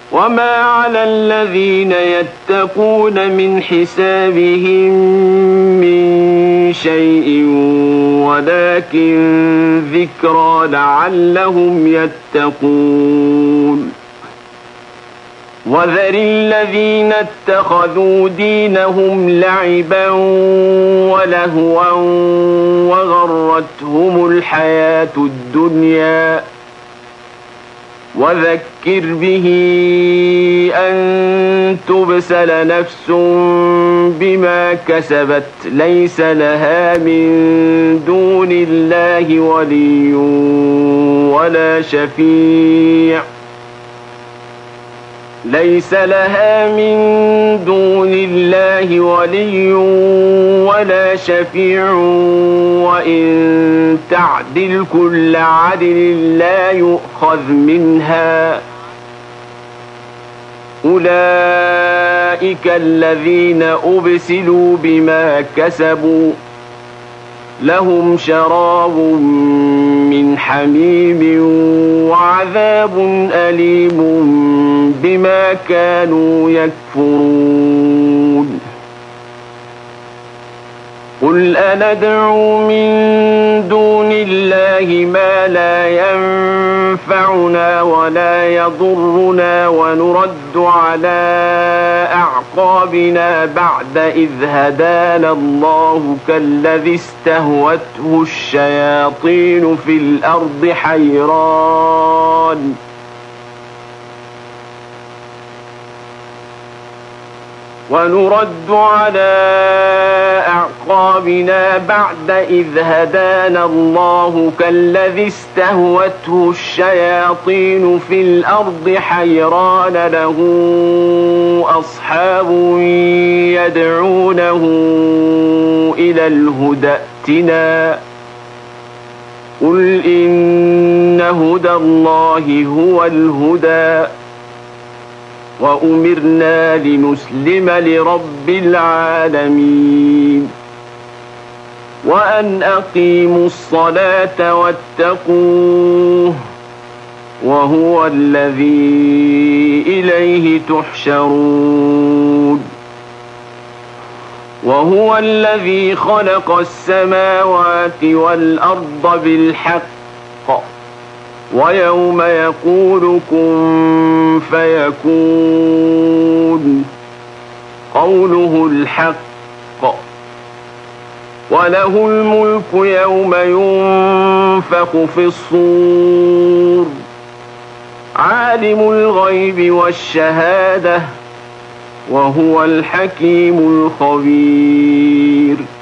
وما على الذين يتقون من حسابهم من شيء ولكن ذكرى لعلهم يتقون وذر الذين اتخذوا دينهم لعبا ولهوا وغرتهم الحياة الدنيا وذكر به أن تبسل نفس بما كسبت ليس لها من دون الله ولي ولا شفيع ليس لها من دون الله ولي ولا شفيع وإن تعدل كل عدل لا يؤخذ منها أولئك الذين أبسلوا بما كسبوا لهم شراب من حميم وعذاب أليم بما كانوا يكفرون قل أندعو من دون الله ما لا ينفعنا ولا يضرنا ونرد على أعقابنا بعد إذ هدانا الله كالذي استهوته الشياطين في الأرض حيران ونرد على أعقابنا بعد إذ هدانا الله كالذي استهوته الشياطين في الأرض حيران له أصحاب يدعونه إلى الهدى ائتنا قل إن هدى الله هو الهدى وأمرنا لنسلم لرب العالمين وأن أقيموا الصلاة واتقوه وهو الذي إليه تحشرون وهو الذي خلق السماوات والأرض بالحق ويوم يقول كن فيكون قوله الحق وله الملك يوم ينفخ في الصور عالم الغيب والشهادة وهو الحكيم الخبير